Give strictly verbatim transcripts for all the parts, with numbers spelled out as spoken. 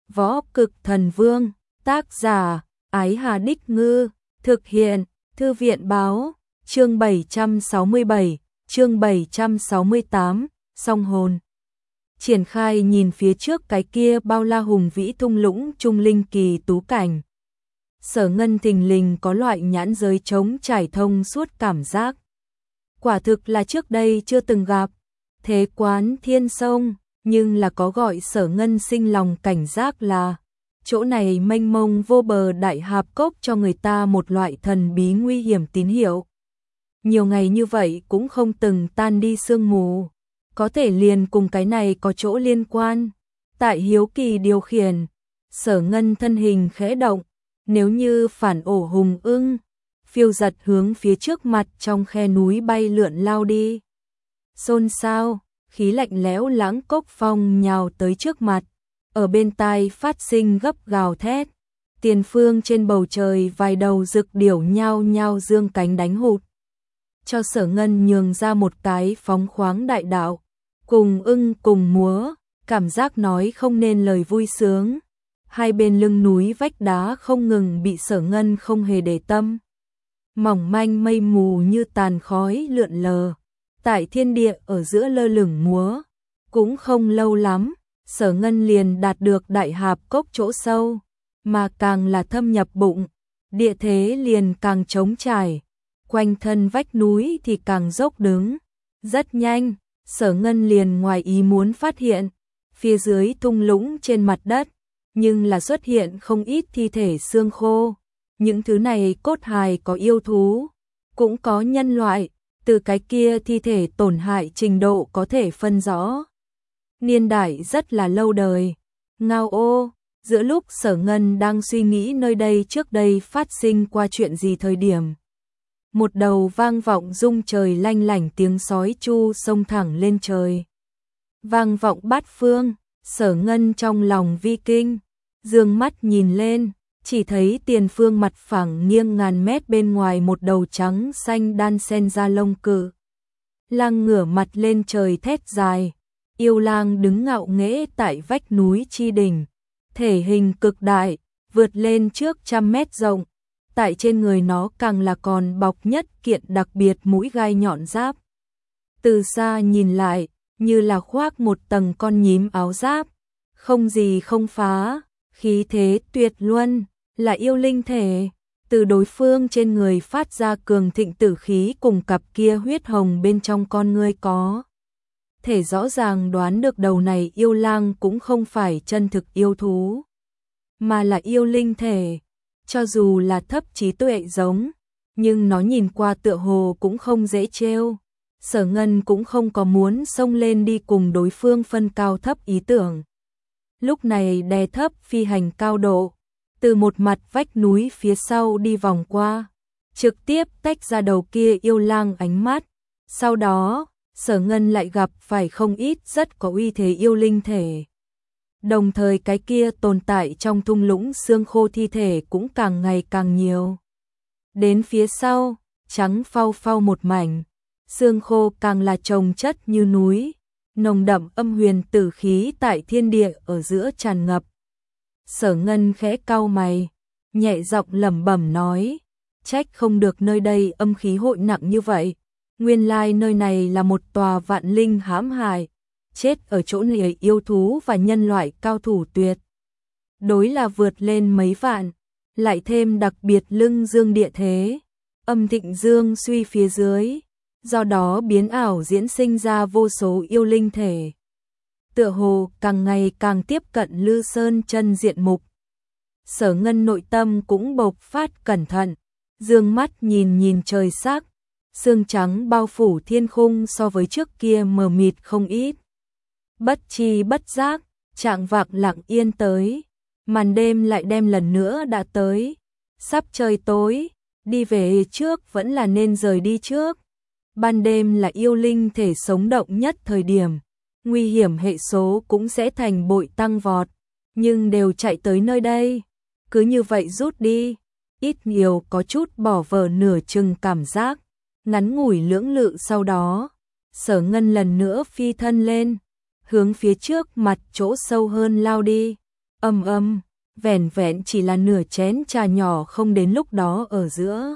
Võ Cực Thần Vương, tác giả, Ái Hà Đích Ngư, thực hiện, Thư viện Báo, chương bảy trăm sáu mươi bảy, chương bảy trăm sáu mươi tám, song hồn. Triển khai nhìn phía trước cái kia bao la hùng vĩ thung lũng trung linh kỳ tú cảnh. Sở Ngân thình lình có loại nhãn giới trống trải thông suốt cảm giác. Quả thực là trước đây chưa từng gặp, thế quán thiên sông, nhưng là có gọi Sở Ngân sinh lòng cảnh giác là chỗ này mênh mông vô bờ đại hạp cốc cho người ta một loại thần bí nguy hiểm tín hiệu. Nhiều ngày như vậy cũng không từng tan đi sương mù, có thể liền cùng cái này có chỗ liên quan. Tại hiếu kỳ điều khiển, Sở Ngân thân hình khẽ động, nếu như phản ổ hùng ưng, phiêu giật hướng phía trước mặt trong khe núi bay lượn lao đi. Xôn xao, khí lạnh lẽo lãng cốc phong nhào tới trước mặt, ở bên tai phát sinh gấp gào thét. Tiền phương trên bầu trời vài đầu rực điểu nhao nhao dương cánh đánh hụt, cho Sở Ngân nhường ra một cái phóng khoáng đại đạo, cùng ưng cùng múa, cảm giác nói không nên lời vui sướng. Hai bên lưng núi vách đá không ngừng bị Sở Ngân không hề để tâm. Mỏng manh mây mù như tàn khói lượn lờ, tại thiên địa ở giữa lơ lửng múa. Cũng không lâu lắm, Sở Ngân liền đạt được đại hạp cốc chỗ sâu, mà càng là thâm nhập bụng, địa thế liền càng trống trải, quanh thân vách núi thì càng dốc đứng. Rất nhanh, Sở Ngân liền ngoài ý muốn phát hiện, phía dưới thung lũng trên mặt đất, nhưng là xuất hiện không ít thi thể xương khô. Những thứ này cốt hài có yêu thú, cũng có nhân loại, từ cái kia thi thể tổn hại trình độ có thể phân rõ. Niên đại rất là lâu đời. Ngao ô, giữa lúc Sở Ngân đang suy nghĩ nơi đây trước đây phát sinh qua chuyện gì thời điểm, một đầu vang vọng rung trời lanh lảnh tiếng sói chu xông thẳng lên trời. Vang vọng bát phương, Sở Ngân trong lòng vi kinh, dương mắt nhìn lên, chỉ thấy tiền phương mặt phẳng nghiêng ngàn mét bên ngoài một đầu trắng xanh đan sen ra lông cự. Lang ngửa mặt lên trời thét dài, yêu lang đứng ngạo nghễ tại vách núi chi đỉnh, thể hình cực đại, vượt lên trước trăm mét rộng. Tại trên người nó càng là còn bọc nhất kiện đặc biệt mũi gai nhọn giáp. Từ xa nhìn lại, như là khoác một tầng con nhím áo giáp, không gì không phá, khí thế tuyệt luân, là yêu linh thể. Từ đối phương trên người phát ra cường thịnh tử khí cùng cặp kia huyết hồng bên trong con ngươi có thể rõ ràng đoán được đầu này yêu lang cũng không phải chân thực yêu thú, mà là yêu linh thể. Cho dù là thấp trí tuệ giống, nhưng nó nhìn qua tựa hồ cũng không dễ trêu. Sở Ngân cũng không có muốn xông lên đi cùng đối phương phân cao thấp ý tưởng. Lúc này đè thấp phi hành cao độ, từ một mặt vách núi phía sau đi vòng qua, trực tiếp tách ra đầu kia yêu lang ánh mắt. Sau đó, Sở Ngân lại gặp phải không ít rất có uy thế yêu linh thể. Đồng thời cái kia tồn tại trong thung lũng xương khô thi thể cũng càng ngày càng nhiều. Đến phía sau, trắng phau phau một mảnh, xương khô càng là chồng chất như núi, nồng đậm âm huyền tử khí tại thiên địa ở giữa tràn ngập. Sở Ngân khẽ cau mày, nhẹ giọng lẩm bẩm nói, trách không được nơi đây âm khí hội nặng như vậy, nguyên lai nơi này là một tòa vạn linh hãm hại. Chết ở chỗ này yêu thú và nhân loại cao thủ tuyệt đối là vượt lên mấy vạn, lại thêm đặc biệt lưng dương địa thế, âm thịnh dương suy phía dưới, do đó biến ảo diễn sinh ra vô số yêu linh thể. Tựa hồ càng ngày càng tiếp cận Lư Sơn chân diện mục. Sở Ngân nội tâm cũng bộc phát cẩn thận, dương mắt nhìn nhìn trời sắc, sương trắng bao phủ thiên khung so với trước kia mờ mịt không ít. Bất chi bất giác, trạng vạng lặng yên tới, màn đêm lại đem lần nữa đã tới. Sắp trời tối, đi về trước vẫn là nên rời đi trước. Ban đêm là yêu linh thể sống động nhất thời điểm, nguy hiểm hệ số cũng sẽ thành bội tăng vọt, nhưng đều chạy tới nơi đây, cứ như vậy rút đi, ít nhiều có chút bỏ vờ nửa chừng cảm giác. Ngắn ngủi lưỡng lự sau đó, Sở Ngân lần nữa phi thân lên, hướng phía trước mặt chỗ sâu hơn lao đi. Âm âm, vẻn vẹn chỉ là nửa chén trà nhỏ không đến lúc đó ở giữa.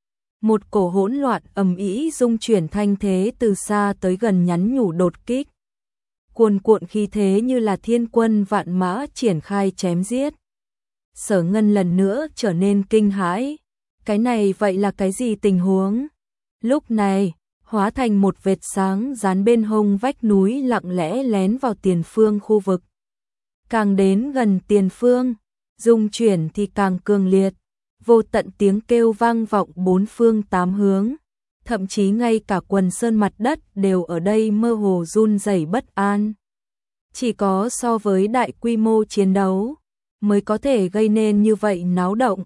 Một cổ hỗn loạn ầm ĩ dung chuyển thanh thế từ xa tới gần nhắn nhủ đột kích. Cuồn cuộn khí thế như là thiên quân vạn mã triển khai chém giết. Sở Ngân lần nữa trở nên kinh hãi. Cái này vậy là cái gì tình huống? Lúc này, hóa thành một vệt sáng dán bên hông vách núi lặng lẽ lén vào tiền phương khu vực. Càng đến gần tiền phương, dung chuyển thì càng cường liệt, vô tận tiếng kêu vang vọng bốn phương tám hướng, thậm chí ngay cả quần sơn mặt đất đều ở đây mơ hồ run rẩy bất an. Chỉ có so với đại quy mô chiến đấu mới có thể gây nên như vậy náo động,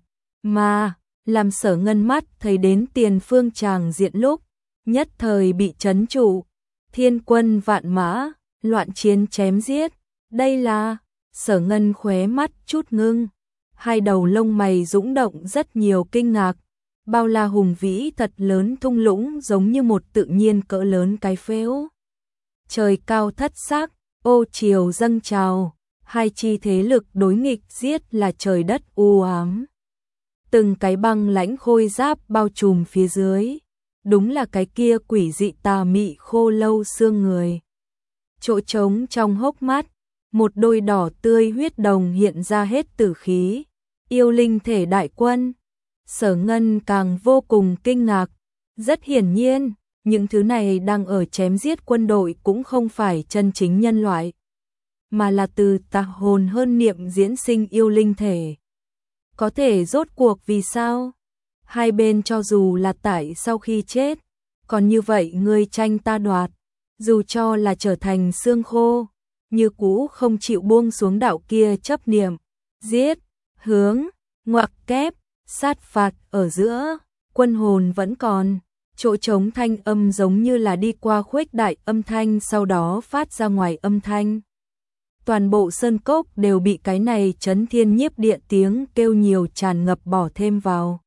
mà làm Sở Ngân mắt thấy đến tiền phương tràng diện lúc, nhất thời bị chấn trụ, thiên quân vạn mã, loạn chiến chém giết, đây là, Sở Ngân khóe mắt chút ngưng, hai đầu lông mày dũng động rất nhiều kinh ngạc, bao la hùng vĩ thật lớn thung lũng giống như một tự nhiên cỡ lớn cái phễu. Trời cao thất sắc, ô chiều dâng trào, hai chi thế lực đối nghịch giết là trời đất u ám. Từng cái băng lãnh khôi giáp bao trùm phía dưới, đúng là cái kia quỷ dị tà mị khô lâu xương người. Chỗ trống trong hốc mắt, một đôi đỏ tươi huyết đồng hiện ra hết tử khí, yêu linh thể đại quân. Sở Ngân càng vô cùng kinh ngạc, rất hiển nhiên, những thứ này đang ở chém giết quân đội cũng không phải chân chính nhân loại, mà là từ tà hồn hơn niệm diễn sinh yêu linh thể. Có thể rốt cuộc vì sao? Hai bên cho dù là tại sau khi chết, còn như vậy ngươi tranh ta đoạt, dù cho là trở thành xương khô, như cũ không chịu buông xuống đạo kia chấp niệm, giết, hướng, ngoặc kép, sát phạt ở giữa, quân hồn vẫn còn, chỗ trống thanh âm giống như là đi qua khuếch đại âm thanh sau đó phát ra ngoài âm thanh. Toàn bộ sơn cốc đều bị cái này chấn thiên nhiếp địa tiếng kêu nhiều tràn ngập bỏ thêm vào.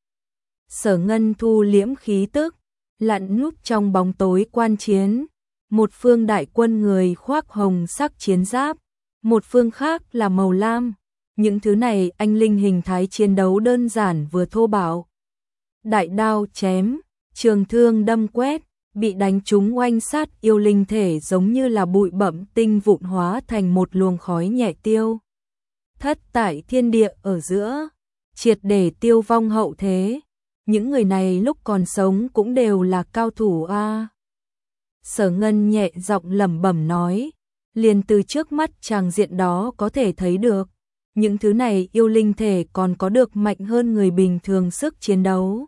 Sở Ngân thu liễm khí tức, lặn núp trong bóng tối quan chiến. Một phương đại quân người khoác hồng sắc chiến giáp, một phương khác là màu lam. Những thứ này anh linh hình thái chiến đấu đơn giản vừa thô bạo. Đại đao chém, trường thương đâm quét, bị đánh trúng oanh sát yêu linh thể giống như là bụi bặm tinh vụn hóa thành một luồng khói nhẹ tiêu. Thất tại thiên địa ở giữa, triệt để tiêu vong hậu thế. Những người này lúc còn sống cũng đều là cao thủ a. Sở Ngân nhẹ giọng lẩm bẩm nói, liền từ trước mắt tràng diện đó có thể thấy được, những thứ này yêu linh thể còn có được mạnh hơn người bình thường sức chiến đấu.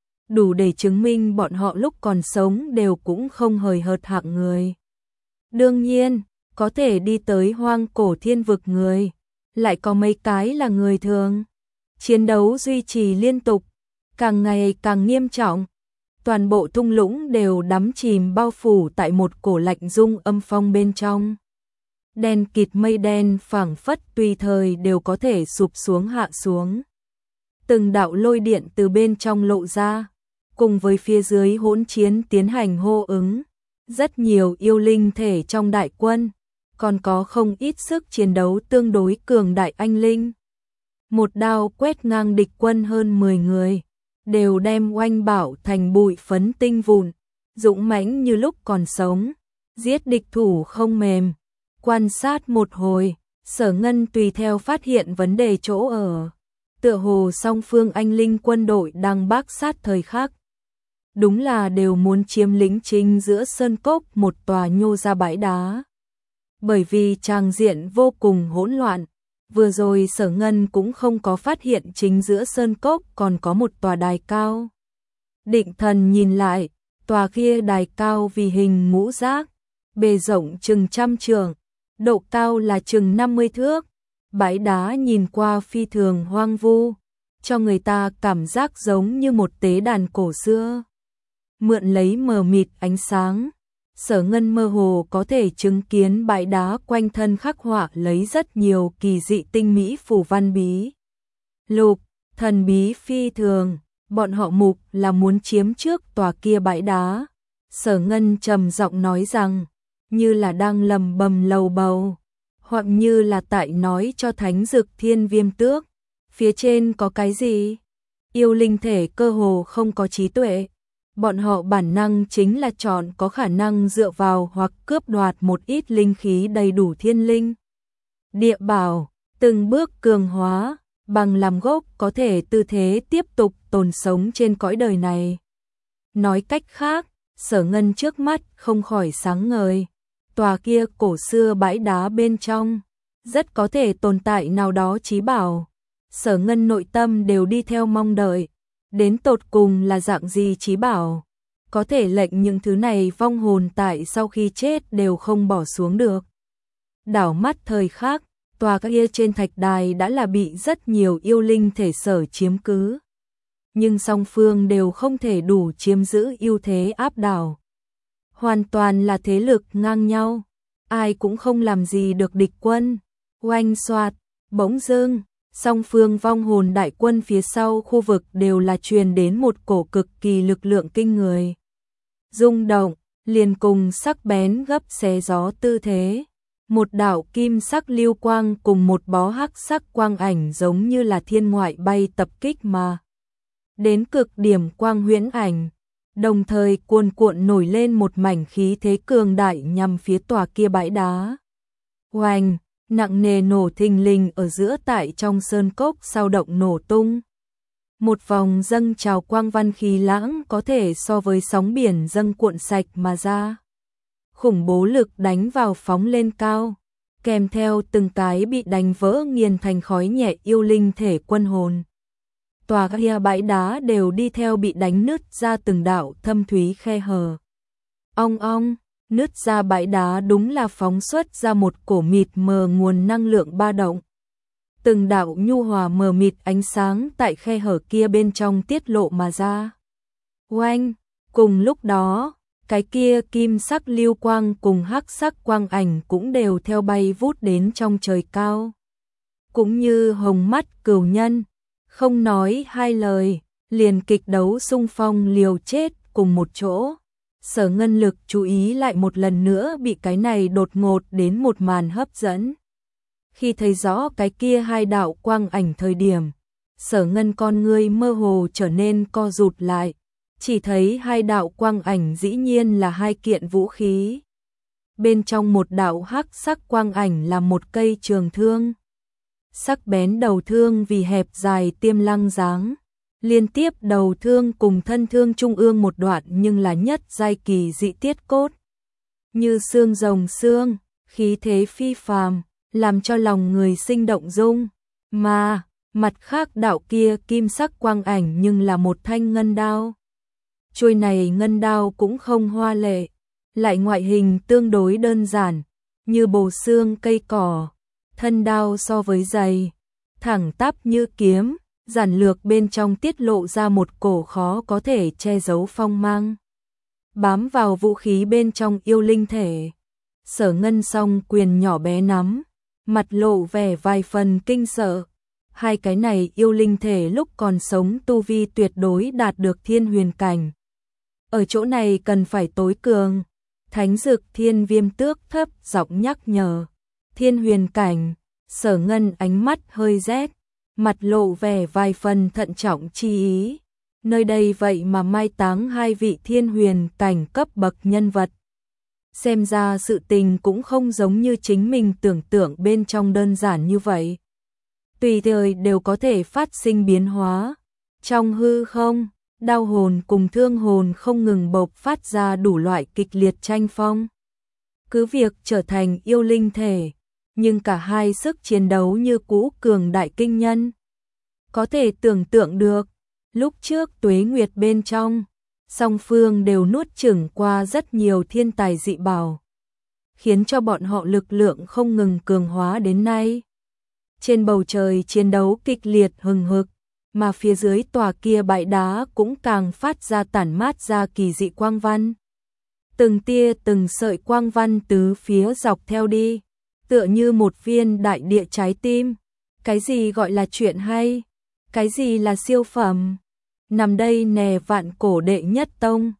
Đủ để chứng minh bọn họ lúc còn sống đều cũng không hời hợt hạng người. Đương nhiên, có thể đi tới hoang cổ thiên vực người, lại có mấy cái là người thường. Chiến đấu duy trì liên tục, càng ngày càng nghiêm trọng. Toàn bộ thung lũng đều đắm chìm bao phủ tại một cổ lạnh rung âm phong bên trong. Đen kịt mây đen phảng phất tùy thời đều có thể sụp xuống hạ xuống. Từng đạo lôi điện từ bên trong lộ ra, cùng với phía dưới hỗn chiến tiến hành hô ứng. Rất nhiều yêu linh thể trong đại quân, còn có không ít sức chiến đấu tương đối cường đại anh linh. Một đao quét ngang địch quân hơn mười người, đều đem oanh bảo thành bụi phấn tinh vụn, dũng mãnh như lúc còn sống, giết địch thủ không mềm. Quan sát một hồi, Sở Ngân tùy theo phát hiện vấn đề chỗ ở. Tựa hồ song phương anh linh quân đội đang bác sát thời khắc. Đúng là đều muốn chiếm lĩnh chính giữa sơn cốc một tòa nhô ra bãi đá. Bởi vì tràng diện vô cùng hỗn loạn, vừa rồi Sở Ngân cũng không có phát hiện chính giữa sơn cốc còn có một tòa đài cao. Định thần nhìn lại, tòa kia đài cao vì hình ngũ giác, bề rộng chừng trăm trượng, độ cao là chừng năm mươi thước. Bãi đá nhìn qua phi thường hoang vu, cho người ta cảm giác giống như một tế đàn cổ xưa. Mượn lấy mờ mịt ánh sáng, Sở Ngân mơ hồ có thể chứng kiến bãi đá quanh thân khắc họa lấy rất nhiều kỳ dị tinh mỹ phù văn bí lục, thần bí phi thường. Bọn họ mục là muốn chiếm trước tòa kia bãi đá. Sở Ngân trầm giọng nói rằng, như là đang lầm bầm lầu bầu. hoặc như là tại nói cho Thánh Dực Thiên Viêm Tước, phía trên có cái gì? Yêu linh thể cơ hồ không có trí tuệ, bọn họ bản năng chính là chọn có khả năng dựa vào hoặc cướp đoạt một ít linh khí đầy đủ thiên linh. Địa bảo, từng bước cường hóa, bằng làm gốc có thể tư thế tiếp tục tồn sống trên cõi đời này. Nói cách khác, Sở Ngân trước mắt không khỏi sáng ngời. Tòa kia cổ xưa bãi đá bên trong, rất có thể tồn tại nào đó chí bảo. Sở Ngân nội tâm đều đi theo mong đợi, đến tột cùng là dạng gì chí bảo, có thể lệnh những thứ này vong hồn tại sau khi chết đều không bỏ xuống được. Đảo mắt thời khắc, tòa kia trên thạch đài đã là bị rất nhiều yêu linh thể sở chiếm cứ. Nhưng song phương đều không thể đủ chiếm giữ ưu thế áp đảo. Hoàn toàn là thế lực ngang nhau, ai cũng không làm gì được địch quân. Oanh xoạt, bỗng dưng, song phương vong hồn đại quân phía sau khu vực đều là truyền đến một cổ cực kỳ lực lượng kinh người. Rung động, liền cùng sắc bén gấp xé gió tư thế. Một đạo kim sắc lưu quang cùng một bó hắc sắc quang ảnh giống như là thiên ngoại bay tập kích mà. Đến cực điểm quang huyễn ảnh, đồng thời cuồn cuộn nổi lên một mảnh khí thế cường đại nhằm phía tòa kia bãi đá. Oanh, nặng nề nổ thình lình ở giữa tại trong sơn cốc sao động nổ tung. Một vòng dâng trào quang văn khí lãng có thể so với sóng biển dâng cuộn sạch mà ra. Khủng bố lực đánh vào phóng lên cao, kèm theo từng cái bị đánh vỡ nghiền thành khói nhẹ yêu linh thể quân hồn. Tòa kia bãi đá đều đi theo bị đánh nứt ra từng đạo thâm thúy khe hở. Ong ong, nứt ra bãi đá đúng là phóng xuất ra một cổ mịt mờ nguồn năng lượng ba động. Từng đạo nhu hòa mờ mịt ánh sáng tại khe hở kia bên trong tiết lộ mà ra. Oanh, cùng lúc đó, cái kia kim sắc lưu quang cùng hắc sắc quang ảnh cũng đều theo bay vút đến trong trời cao. Cũng như hồng mắt cừu nhân, không nói hai lời, liền kịch đấu xung phong liều chết cùng một chỗ. Sở Ngân lực chú ý lại một lần nữa bị cái này đột ngột đến một màn hấp dẫn. Khi thấy rõ cái kia hai đạo quang ảnh thời điểm, Sở Ngân con ngươi mơ hồ trở nên co rụt lại, chỉ thấy hai đạo quang ảnh dĩ nhiên là hai kiện vũ khí. Bên trong một đạo hắc sắc quang ảnh là một cây trường thương. Sắc bén đầu thương vì hẹp dài tiêm lăng dáng, liên tiếp đầu thương cùng thân thương trung ương một đoạn nhưng là nhất giai kỳ dị tiết cốt. Như xương rồng xương, khí thế phi phàm, làm cho lòng người sinh động dung. Mà, mặt khác đạo kia kim sắc quang ảnh nhưng là một thanh ngân đao. Chuôi này ngân đao cũng không hoa lệ, lại ngoại hình tương đối đơn giản, như bồ xương cây cỏ. Thân đao so với dày, thẳng tắp như kiếm, giản lược bên trong tiết lộ ra một cổ khó có thể che giấu phong mang. Bám vào vũ khí bên trong yêu linh thể, Sở Ngân song quyền nhỏ bé nắm, mặt lộ vẻ vài phần kinh sợ. Hai cái này yêu linh thể lúc còn sống tu vi tuyệt đối đạt được thiên huyền cảnh. Ở chỗ này cần phải tối cường. Thánh Dực Thiên Viêm Tước thấp giọng nhắc nhở. Thiên huyền cảnh, Sở Ngân ánh mắt hơi rét, mặt lộ vẻ vài phần thận trọng chi ý. Nơi đây vậy mà mai táng hai vị thiên huyền cảnh cấp bậc nhân vật. Xem ra sự tình cũng không giống như chính mình tưởng tượng bên trong đơn giản như vậy. Tùy thời đều có thể phát sinh biến hóa. Trong hư không, đao hồn cùng thương hồn không ngừng bộc phát ra đủ loại kịch liệt tranh phong. Cứ việc trở thành yêu linh thể, nhưng cả hai sức chiến đấu như cũ cường đại kinh nhân. Có thể tưởng tượng được, lúc trước Tuế Nguyệt bên trong, song phương đều nuốt chửng qua rất nhiều thiên tài dị bảo, khiến cho bọn họ lực lượng không ngừng cường hóa đến nay. Trên bầu trời chiến đấu kịch liệt hừng hực, mà phía dưới tòa kia bãi đá cũng càng phát ra tản mát ra kỳ dị quang văn. Từng tia từng sợi quang văn tứ phía dọc theo đi, tựa như một viên đại địa trái tim. Cái gì gọi là chuyện hay? Cái gì là siêu phẩm? Nằm đây nè vạn cổ đệ nhất tông,